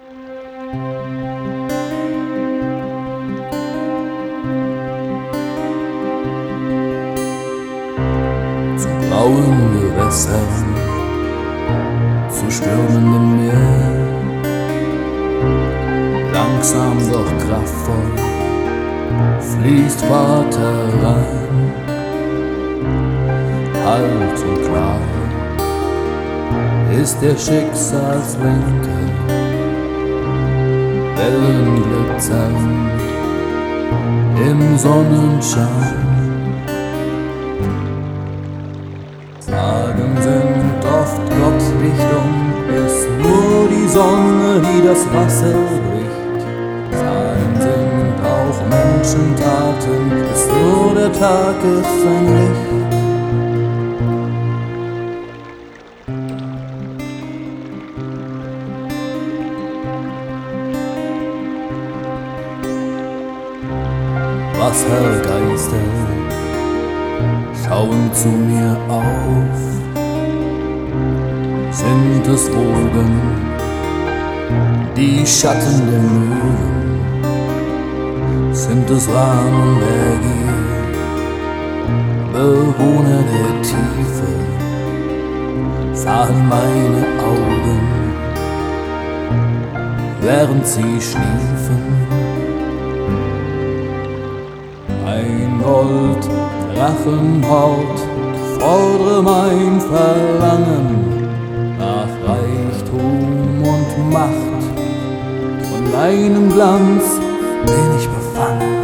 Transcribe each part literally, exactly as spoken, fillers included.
Zu grauen Gewässern, zu stürmendem Meer, langsam doch kraftvoll fließt Vater rein, kalt und klar ist der Schicksalslenker, Wellen glitzern im Sonnenschein. Sagen sind oft Gottdichtung, ist nur die Sonne, die das Wasser bricht. Sagen sind auch Menschentaten, ist nur der Tag ist sein Licht. Wassergeister schauen zu mir auf. Sind es Wogen, die Schatten der Möwen? Sind es Rahmenberge, Bewohner der Tiefe? Sahen meine Augen, während sie schliefen. Ein Gold, Drachenhort, fordere mein Verlangen nach Reichtum und Macht. Von deinem Glanz bin ich befangen.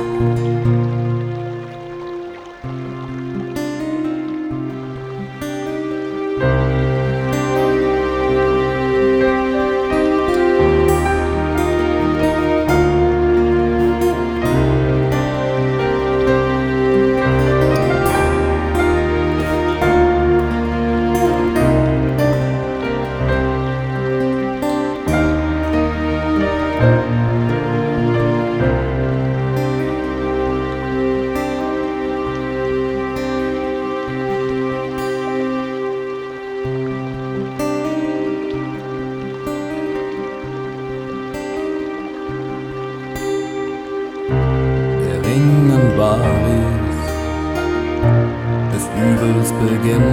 Wahres des Übels Beginn.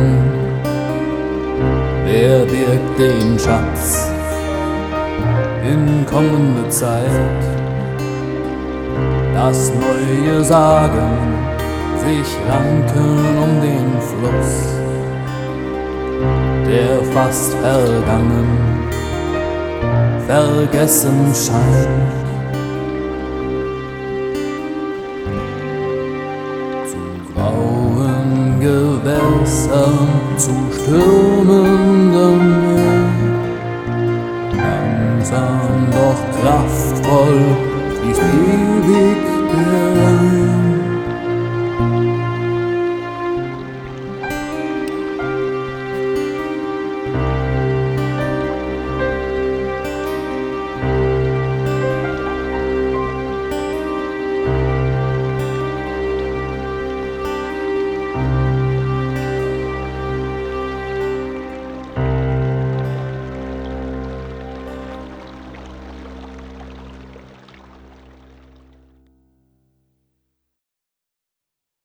Wer birgt den Schatz in kommender Zeit? Das neue Sagen sich ranken um den Fluss, der fast vergangen, vergessen scheint. Gewässern, zu Stürmen